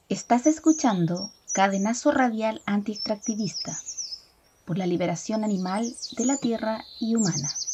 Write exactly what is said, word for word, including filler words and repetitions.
Estás escuchando Cadenazo Radial Anti-Extractivista por la liberación animal de la tierra y humana.